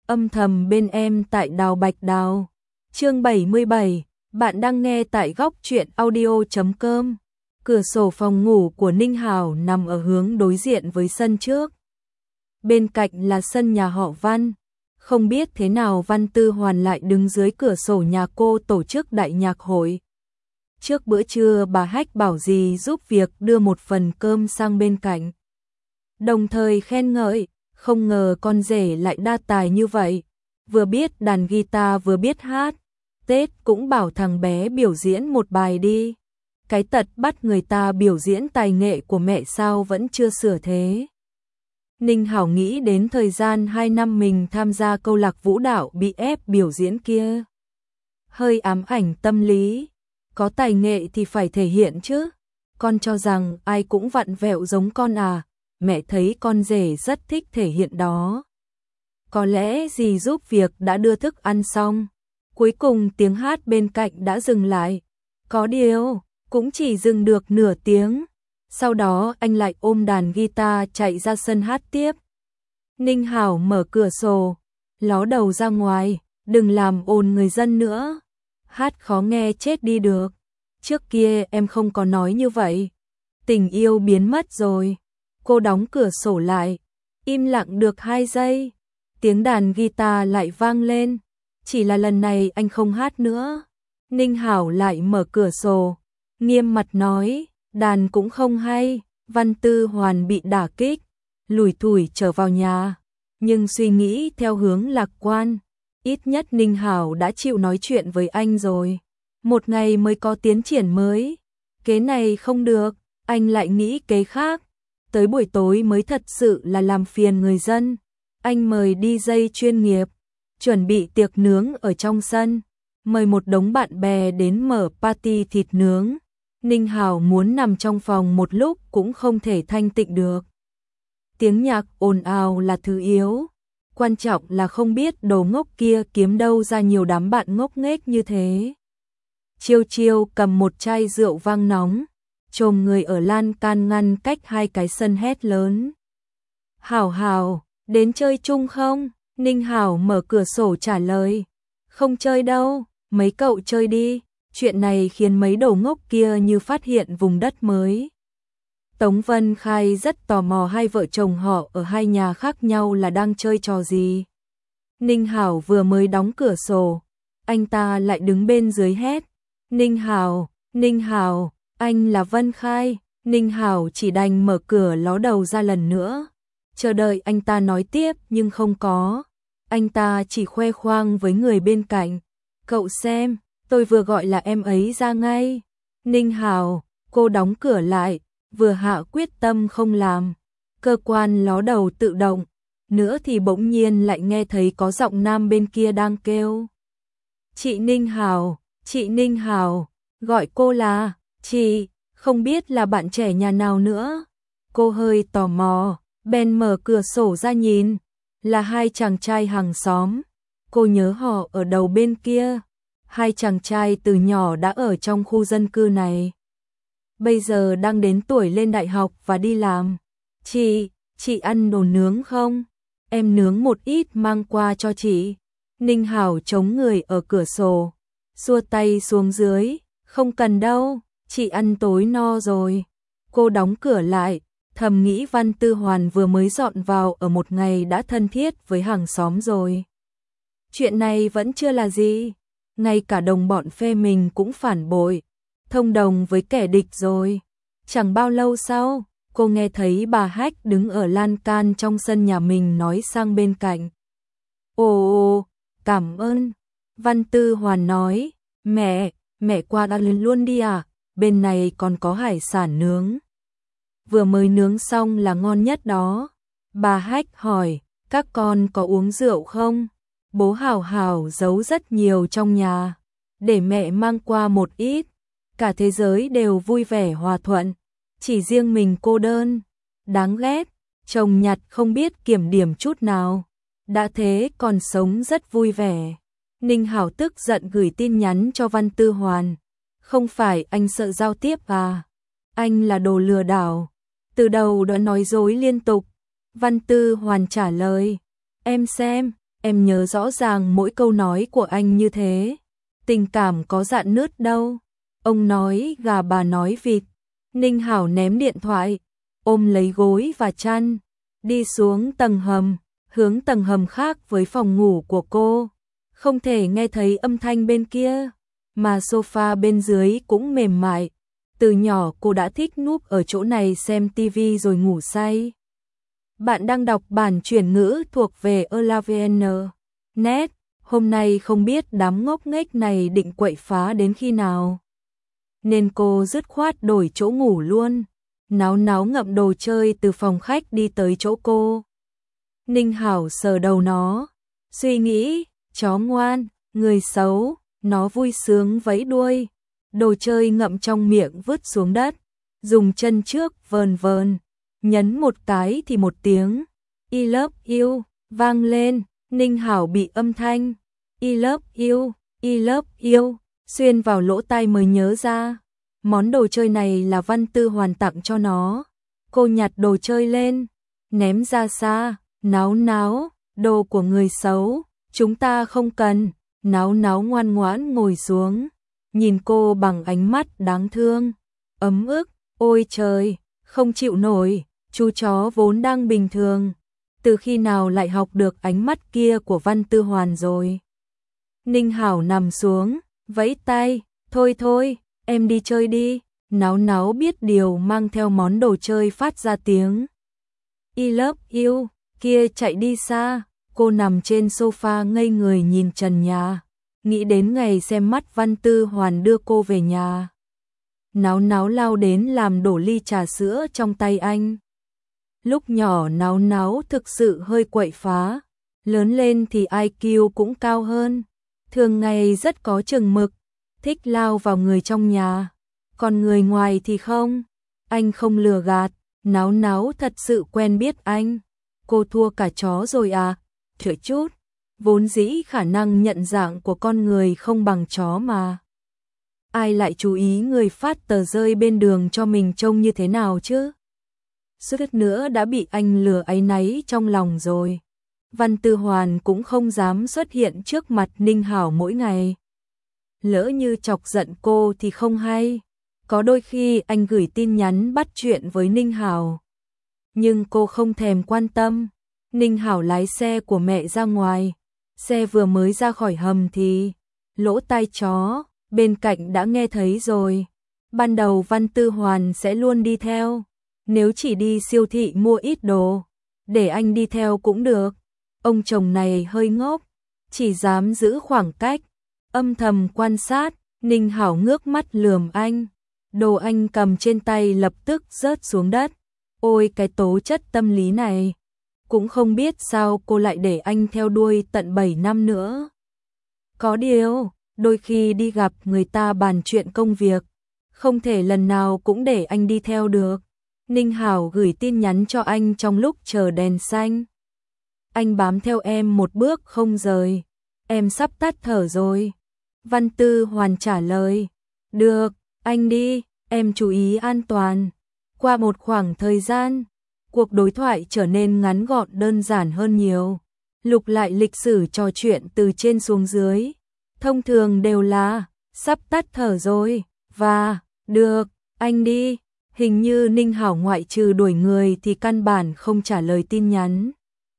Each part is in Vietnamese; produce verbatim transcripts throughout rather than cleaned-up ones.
âm thầm bên em tại Đào Bạch Đào. Chương bảy mươi bảy, bạn đang nghe tại góc truyện audio chấm com. Cửa sổ phòng ngủ của Ninh Hảo nằm ở hướng đối diện với sân trước. Bên cạnh là sân nhà họ Văn. Không biết thế nào Văn Tư Hoàn lại đứng dưới cửa sổ nhà cô tổ chức đại nhạc hội. Trước bữa trưa bà Hách bảo dì giúp việc đưa một phần cơm sang bên cạnh. Đồng thời khen ngợi, không ngờ con rể lại đa tài như vậy. Vừa biết đàn guitar vừa biết hát. Tết cũng bảo thằng bé biểu diễn một bài đi. Cái tật bắt người ta biểu diễn tài nghệ của mẹ sao vẫn chưa sửa thế. Ninh Hảo nghĩ đến thời gian hai năm mình tham gia câu lạc vũ đạo bị ép biểu diễn kia. Hơi ám ảnh tâm lý. Có tài nghệ thì phải thể hiện chứ. Con cho rằng ai cũng vặn vẹo giống con à. Mẹ thấy con rể rất thích thể hiện đó. Có lẽ dì giúp việc đã đưa thức ăn xong. Cuối cùng tiếng hát bên cạnh đã dừng lại. Có điều, cũng chỉ dừng được nửa tiếng. Sau đó anh lại ôm đàn guitar chạy ra sân hát tiếp. Ninh Hảo mở cửa sổ, ló đầu ra ngoài, đừng làm ồn người dân nữa. Hát khó nghe chết đi được. Trước kia em không có nói như vậy. Tình yêu biến mất rồi. Cô đóng cửa sổ lại, im lặng được hai giây. Tiếng đàn guitar lại vang lên. Chỉ là lần này anh không hát nữa. Ninh Hảo lại mở cửa sổ, nghiêm mặt nói, đàn cũng không hay. Văn Tư Hoàn bị đả kích, lủi thủi trở vào nhà. Nhưng suy nghĩ theo hướng lạc quan. Ít nhất Ninh Hảo đã chịu nói chuyện với anh rồi. Một ngày mới có tiến triển mới. Kế này không được, anh lại nghĩ kế khác. Tới buổi tối mới thật sự là làm phiền người dân. Anh mời đi dây chuyên nghiệp, chuẩn bị tiệc nướng ở trong sân, mời một đống bạn bè đến mở party thịt nướng. Ninh Hảo muốn nằm trong phòng một lúc cũng không thể thanh tịnh được. Tiếng nhạc ồn ào là thứ yếu, quan trọng là không biết đồ ngốc kia kiếm đâu ra nhiều đám bạn ngốc nghếch như thế. Chiêu Chiêu cầm một chai rượu vang nóng, chồm người ở lan can ngăn cách hai cái sân hét lớn. Hảo Hảo, đến chơi chung không? Ninh Hảo mở cửa sổ trả lời. Không chơi đâu, mấy cậu chơi đi. Chuyện này khiến mấy đầu ngốc kia như phát hiện vùng đất mới. Tống Vân Khai rất tò mò hai vợ chồng họ ở hai nhà khác nhau là đang chơi trò gì. Ninh Hảo vừa mới đóng cửa sổ, anh ta lại đứng bên dưới hét. Ninh Hảo, Ninh Hảo, anh là Vân Khai. Ninh Hảo chỉ đành mở cửa ló đầu ra lần nữa. Chờ đợi anh ta nói tiếp nhưng không có. Anh ta chỉ khoe khoang với người bên cạnh. Cậu xem, tôi vừa gọi là em ấy ra ngay. Ninh Hảo, cô đóng cửa lại, vừa hạ quyết tâm không làm. Cơ quan ló đầu tự động. Nữa thì bỗng nhiên lại nghe thấy có giọng nam bên kia đang kêu. Chị Ninh Hảo, chị Ninh Hảo, gọi cô là, chị, không biết là bạn trẻ nhà nào nữa. Cô hơi tò mò, bèn mở cửa sổ ra nhìn, là hai chàng trai hàng xóm. Cô nhớ họ ở đầu bên kia. Hai chàng trai từ nhỏ đã ở trong khu dân cư này. Bây giờ đang đến tuổi lên đại học và đi làm. Chị, chị ăn đồ nướng không? Em nướng một ít mang qua cho chị. Ninh Hảo chống người ở cửa sổ, xua tay xuống dưới. Không cần đâu, chị ăn tối no rồi. Cô đóng cửa lại, thầm nghĩ Văn Tư Hoàn vừa mới dọn vào ở một ngày đã thân thiết với hàng xóm rồi. Chuyện này vẫn chưa là gì. Ngay cả đồng bọn phe mình cũng phản bội, thông đồng với kẻ địch rồi. Chẳng bao lâu sau, cô nghe thấy bà Hách đứng ở lan can trong sân nhà mình nói sang bên cạnh. Ồ, cảm ơn. Văn Tư Hoàn nói, mẹ, mẹ qua ăn luôn đi à, bên này còn có hải sản nướng. Vừa mới nướng xong là ngon nhất đó. Bà Hách hỏi, các con có uống rượu không? Bố Hảo Hảo giấu rất nhiều trong nhà, để mẹ mang qua một ít. Cả thế giới đều vui vẻ hòa thuận, chỉ riêng mình cô đơn. Đáng ghét, chồng nhặt không biết kiểm điểm chút nào. Đã thế còn sống rất vui vẻ. Ninh Hảo tức giận gửi tin nhắn cho Văn Tư Hoàn. Không phải anh sợ giao tiếp à? Anh là đồ lừa đảo. Từ đầu đã nói dối liên tục. Văn Tư Hoàn trả lời. Em xem, em nhớ rõ ràng mỗi câu nói của anh như thế. Tình cảm có dạn nứt đâu. Ông nói gà bà nói vịt. Ninh Hảo ném điện thoại, ôm lấy gối và chăn, đi xuống tầng hầm, hướng tầng hầm khác với phòng ngủ của cô. Không thể nghe thấy âm thanh bên kia, mà sofa bên dưới cũng mềm mại. Từ nhỏ cô đã thích núp ở chỗ này xem tivi rồi ngủ say. Bạn đang đọc bản chuyển ngữ thuộc về Elavn chấm net. Hôm nay không biết đám ngốc nghếch này định quậy phá đến khi nào, nên cô dứt khoát đổi chỗ ngủ luôn. Náo náo ngậm đồ chơi từ phòng khách đi tới chỗ cô. Ninh Hảo sờ đầu nó, suy nghĩ, chó ngoan, người xấu, nó vui sướng vẫy đuôi. Đồ chơi ngậm trong miệng vứt xuống đất, dùng chân trước vờn vờn, nhấn một cái thì một tiếng I love you vang lên. Ninh Hảo bị âm thanh I love you, I love you xuyên vào lỗ tai mới nhớ ra, món đồ chơi này là Văn Tư Hoàn tặng cho nó. Cô nhặt đồ chơi lên, ném ra xa. Náo náo, đồ của người xấu, chúng ta không cần. Náo náo ngoan ngoãn ngồi xuống, nhìn cô bằng ánh mắt đáng thương, ấm ức. Ôi trời, không chịu nổi, chú chó vốn đang bình thường, từ khi nào lại học được ánh mắt kia của Văn Tư Hoàn rồi. Ninh Hảo nằm xuống, vẫy tay, thôi thôi, em đi chơi đi. Náo náo biết điều mang theo món đồ chơi phát ra tiếng I love you, kia chạy đi xa. Cô nằm trên sofa ngây người nhìn trần nhà, nghĩ đến ngày xem mắt Văn Tư Hoàn đưa cô về nhà. Náo náo lao đến làm đổ ly trà sữa trong tay anh. Lúc nhỏ náo náo thực sự hơi quậy phá, lớn lên thì I Q cũng cao hơn. Thường ngày rất có chừng mực, thích lao vào người trong nhà, còn người ngoài thì không. Anh không lừa gạt, náo náo thật sự quen biết anh. Cô thua cả chó rồi à? Chữa chút, vốn dĩ khả năng nhận dạng của con người không bằng chó mà. Ai lại chú ý người phát tờ rơi bên đường cho mình trông như thế nào chứ? Suýt nữa đã bị anh lừa áy náy trong lòng rồi. Văn Tư Hoàn cũng không dám xuất hiện trước mặt Ninh Hảo mỗi ngày. Lỡ như chọc giận cô thì không hay. Có đôi khi anh gửi tin nhắn bắt chuyện với Ninh Hảo, nhưng cô không thèm quan tâm. Ninh Hảo lái xe của mẹ ra ngoài, xe vừa mới ra khỏi hầm thì lỗ tai chó bên cạnh đã nghe thấy rồi. Ban đầu Văn Tư Hoàn sẽ luôn đi theo, nếu chỉ đi siêu thị mua ít đồ, để anh đi theo cũng được. Ông chồng này hơi ngốc, chỉ dám giữ khoảng cách, âm thầm quan sát. Ninh Hảo ngước mắt lườm anh, đồ anh cầm trên tay lập tức rớt xuống đất. Ôi cái tố chất tâm lý này, cũng không biết sao cô lại để anh theo đuôi tận bảy năm nữa. Có điều, đôi khi đi gặp người ta bàn chuyện công việc, không thể lần nào cũng để anh đi theo được. Ninh Hảo gửi tin nhắn cho anh trong lúc chờ đèn xanh. Anh bám theo em một bước không rời, em sắp tắt thở rồi. Văn Tư Hoàn trả lời, được, anh đi, em chú ý an toàn. Qua một khoảng thời gian, cuộc đối thoại trở nên ngắn gọn đơn giản hơn nhiều. Lục lại lịch sử trò chuyện từ trên xuống dưới, thông thường đều là sắp tắt thở rồi và được, anh đi. Hình như Ninh Hảo ngoại trừ đuổi người thì căn bản không trả lời tin nhắn.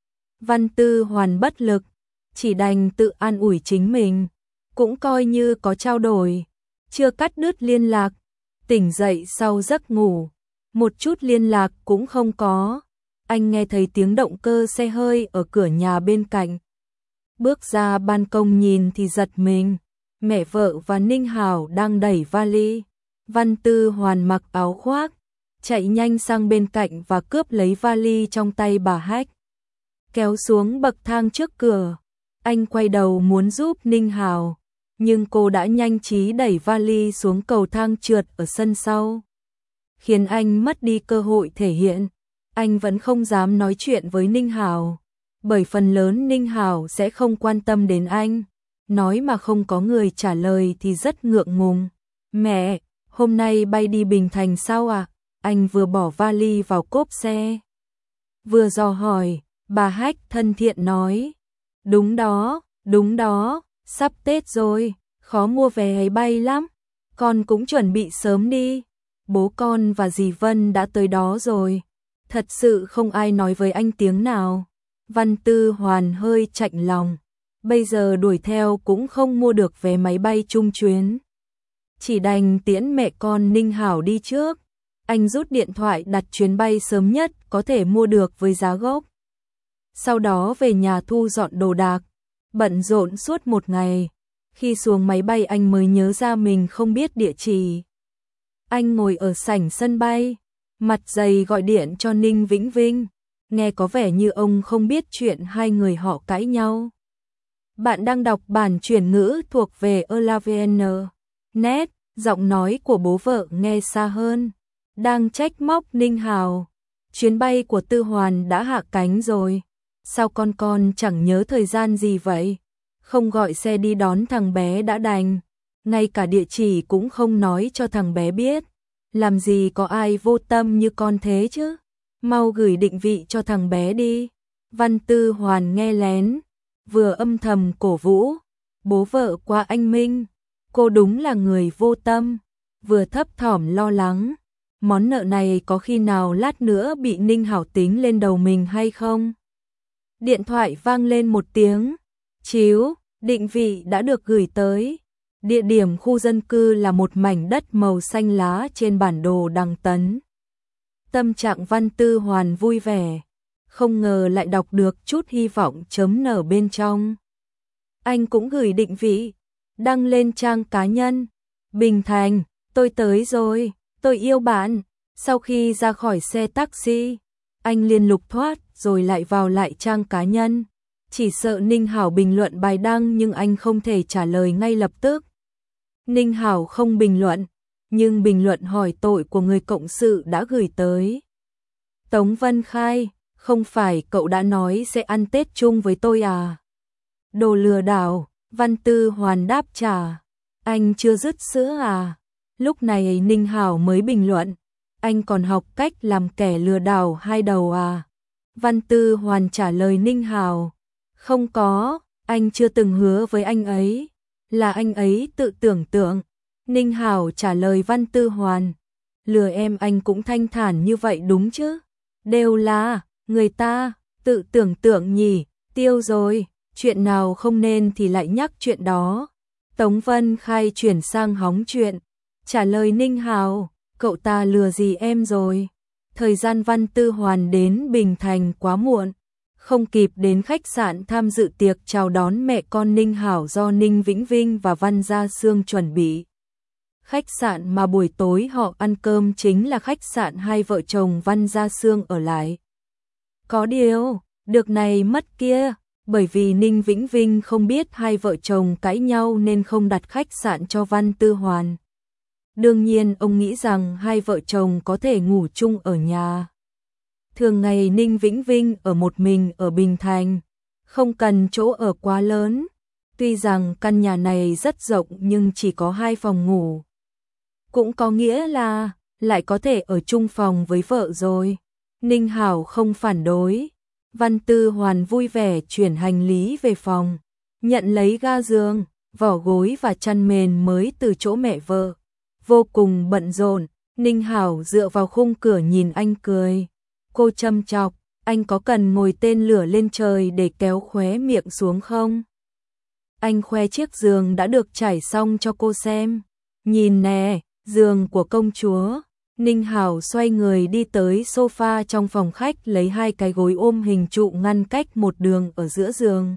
Văn Tư Hoàn bất lực, chỉ đành tự an ủi chính mình, cũng coi như có trao đổi, chưa cắt đứt liên lạc. Tỉnh dậy sau giấc ngủ, một chút liên lạc cũng không có. Anh nghe thấy tiếng động cơ xe hơi ở cửa nhà bên cạnh. Bước ra ban công nhìn thì giật mình, mẹ vợ và Ninh Hảo đang đẩy vali. Văn Tư Hoàn mặc áo khoác, chạy nhanh sang bên cạnh và cướp lấy vali trong tay bà Hách, kéo xuống bậc thang trước cửa. Anh quay đầu muốn giúp Ninh Hảo, nhưng cô đã nhanh trí đẩy vali xuống cầu thang trượt ở sân sau, khiến anh mất đi cơ hội thể hiện. Anh vẫn không dám nói chuyện với Ninh Hảo, bởi phần lớn Ninh Hảo sẽ không quan tâm đến anh. Nói mà không có người trả lời thì rất ngượng ngùng. Mẹ, hôm nay bay đi Bình Thành sao ạ? À? Anh vừa bỏ vali vào cốp xe, vừa dò hỏi. Bà Hách thân thiện nói, Đúng đó, đúng đó, sắp Tết rồi, khó mua vé máy bay lắm. Con cũng chuẩn bị sớm đi. Bố con và dì Vân đã tới đó rồi. Thật sự không ai nói với anh tiếng nào. Văn Tư Hoàn hơi chạnh lòng. Bây giờ đuổi theo cũng không mua được vé máy bay chung chuyến. Chỉ đành tiễn mẹ con Ninh Hảo đi trước. Anh rút điện thoại đặt chuyến bay sớm nhất có thể mua được với giá gốc. Sau đó về nhà thu dọn đồ đạc. Bận rộn suốt một ngày. Khi xuống máy bay anh mới nhớ ra mình không biết địa chỉ. Anh ngồi ở sảnh sân bay, mặt dày gọi điện cho Ninh Vĩnh Vinh. Nghe có vẻ như ông không biết chuyện hai người họ cãi nhau. Bạn đang đọc bản chuyển ngữ thuộc về Elavn. Net, giọng nói của bố vợ nghe xa hơn. Đang trách móc Ninh Hào. Chuyến bay của Tư Hoàn đã hạ cánh rồi. Sao con con chẳng nhớ thời gian gì vậy? Không gọi xe đi đón thằng bé đã đành. Ngay cả địa chỉ cũng không nói cho thằng bé biết. Làm gì có ai vô tâm như con thế chứ? Mau gửi định vị cho thằng bé đi. Văn Tư Hoàn nghe lén, vừa âm thầm cổ vũ. Bố vợ quá anh minh. Cô đúng là người vô tâm. Vừa thấp thỏm lo lắng. Món nợ này có khi nào lát nữa bị Ninh Hảo tính lên đầu mình hay không? Điện thoại vang lên một tiếng. Chiếu, định vị đã được gửi tới. Địa điểm khu dân cư là một mảnh đất màu xanh lá trên bản đồ Đằng Tấn. Tâm trạng Văn Tư Hoàn vui vẻ. Không ngờ lại đọc được chút hy vọng chấm nở bên trong. Anh cũng gửi định vị. Đăng lên trang cá nhân. Bình Thành, tôi tới rồi, tôi yêu bạn. Sau khi ra khỏi xe taxi, anh liền lục thoát rồi lại vào lại trang cá nhân. Chỉ sợ Ninh Hảo bình luận bài đăng nhưng anh không thể trả lời ngay lập tức. Ninh Hảo không bình luận, nhưng bình luận hỏi tội của người cộng sự đã gửi tới. Tống Vân Khai, không phải cậu đã nói sẽ ăn Tết chung với tôi à? Đồ lừa đảo, Văn Tư Hoàn đáp trả. Anh chưa dứt sữa à? Lúc này Ninh Hảo mới bình luận. Anh còn học cách làm kẻ lừa đảo hai đầu à? Văn Tư Hoàn trả lời Ninh Hảo. Không có, anh chưa từng hứa với anh ấy. Là anh ấy tự tưởng tượng. Ninh Hảo trả lời Văn Tư Hoàn. Lừa em anh cũng thanh thản như vậy đúng chứ? Đều là, người ta, tự tưởng tượng nhỉ, tiêu rồi, chuyện nào không nên thì lại nhắc chuyện đó. Tống Vân Khai chuyển sang hóng chuyện, trả lời Ninh Hảo, cậu ta lừa gì em rồi? Thời gian Văn Tư Hoàn đến Bình Thành quá muộn, không kịp đến khách sạn tham dự tiệc chào đón mẹ con Ninh Hảo do Ninh Vĩnh Vinh và Văn Gia Sương chuẩn bị. Khách sạn mà buổi tối họ ăn cơm chính là khách sạn hai vợ chồng Văn Gia Sương ở lại. Có điều, được này mất kia, bởi vì Ninh Vĩnh Vinh không biết hai vợ chồng cãi nhau nên không đặt khách sạn cho Văn Tư Hoàn. Đương nhiên ông nghĩ rằng hai vợ chồng có thể ngủ chung ở nhà. Thường ngày Ninh Vĩnh Vinh ở một mình ở Bình Thành, không cần chỗ ở quá lớn. Tuy rằng căn nhà này rất rộng nhưng chỉ có hai phòng ngủ. Cũng có nghĩa là lại có thể ở chung phòng với vợ rồi. Ninh Hảo không phản đối. Văn Tư Hoàn vui vẻ chuyển hành lý về phòng, nhận lấy ga giường, vỏ gối và chăn mền mới từ chỗ mẹ vợ. Vô cùng bận rộn, Ninh Hảo dựa vào khung cửa nhìn anh cười. Cô châm chọc, anh có cần ngồi tên lửa lên trời để kéo khóe miệng xuống không? Anh khoe chiếc giường đã được trải xong cho cô xem. Nhìn nè, giường của công chúa. Ninh Hảo xoay người đi tới sofa trong phòng khách lấy hai cái gối ôm hình trụ ngăn cách một đường ở giữa giường.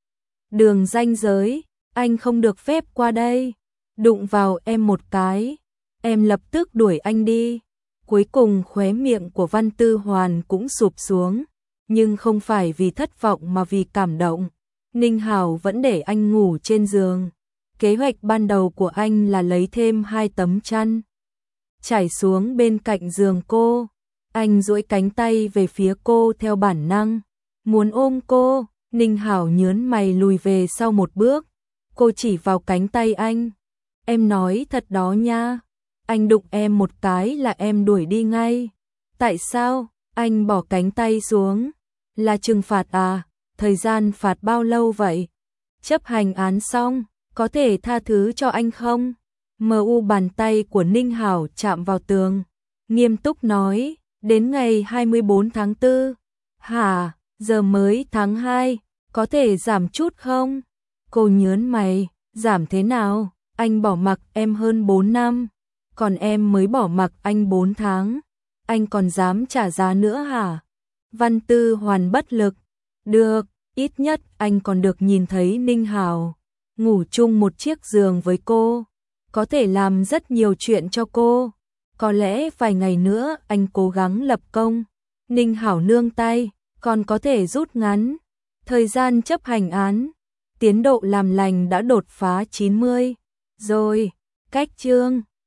Đường ranh giới, anh không được phép qua đây. Đụng vào em một cái, em lập tức đuổi anh đi. Cuối cùng khóe miệng của Văn Tư Hoàn cũng sụp xuống, nhưng không phải vì thất vọng mà vì cảm động. Ninh Hảo vẫn để anh ngủ trên giường. Kế hoạch ban đầu của anh là lấy thêm hai tấm chăn, trải xuống bên cạnh giường cô. Anh duỗi cánh tay về phía cô theo bản năng, muốn ôm cô. Ninh Hảo nhớn mày lùi về sau một bước. Cô chỉ vào cánh tay anh. Em nói thật đó nha. Anh đụng em một cái là em đuổi đi ngay. Tại sao? Anh bỏ cánh tay xuống. Là trừng phạt à? thời gian phạt bao lâu vậy? Chấp hành án xong, có thể tha thứ cho anh không? Mờ u bàn tay của Ninh Hảo chạm vào tường, nghiêm túc nói, đến ngày hai mươi bốn tháng tư. Hả, giờ mới tháng hai, có thể giảm chút không? Cô nhớn mày, giảm thế nào? Anh bỏ mặc em hơn bốn năm, còn em mới bỏ mặc anh bốn tháng. Anh còn dám trả giá nữa hả? Văn Tư Hoàn bất lực. Được, ít nhất anh còn được nhìn thấy Ninh Hảo ngủ chung một chiếc giường với cô, có thể làm rất nhiều chuyện cho cô. Có lẽ vài ngày nữa anh cố gắng lập công, Ninh Hảo nương tay, còn có thể rút ngắn thời gian chấp hành án. Tiến độ làm lành đã đột phá chín mươi rồi. Cách chương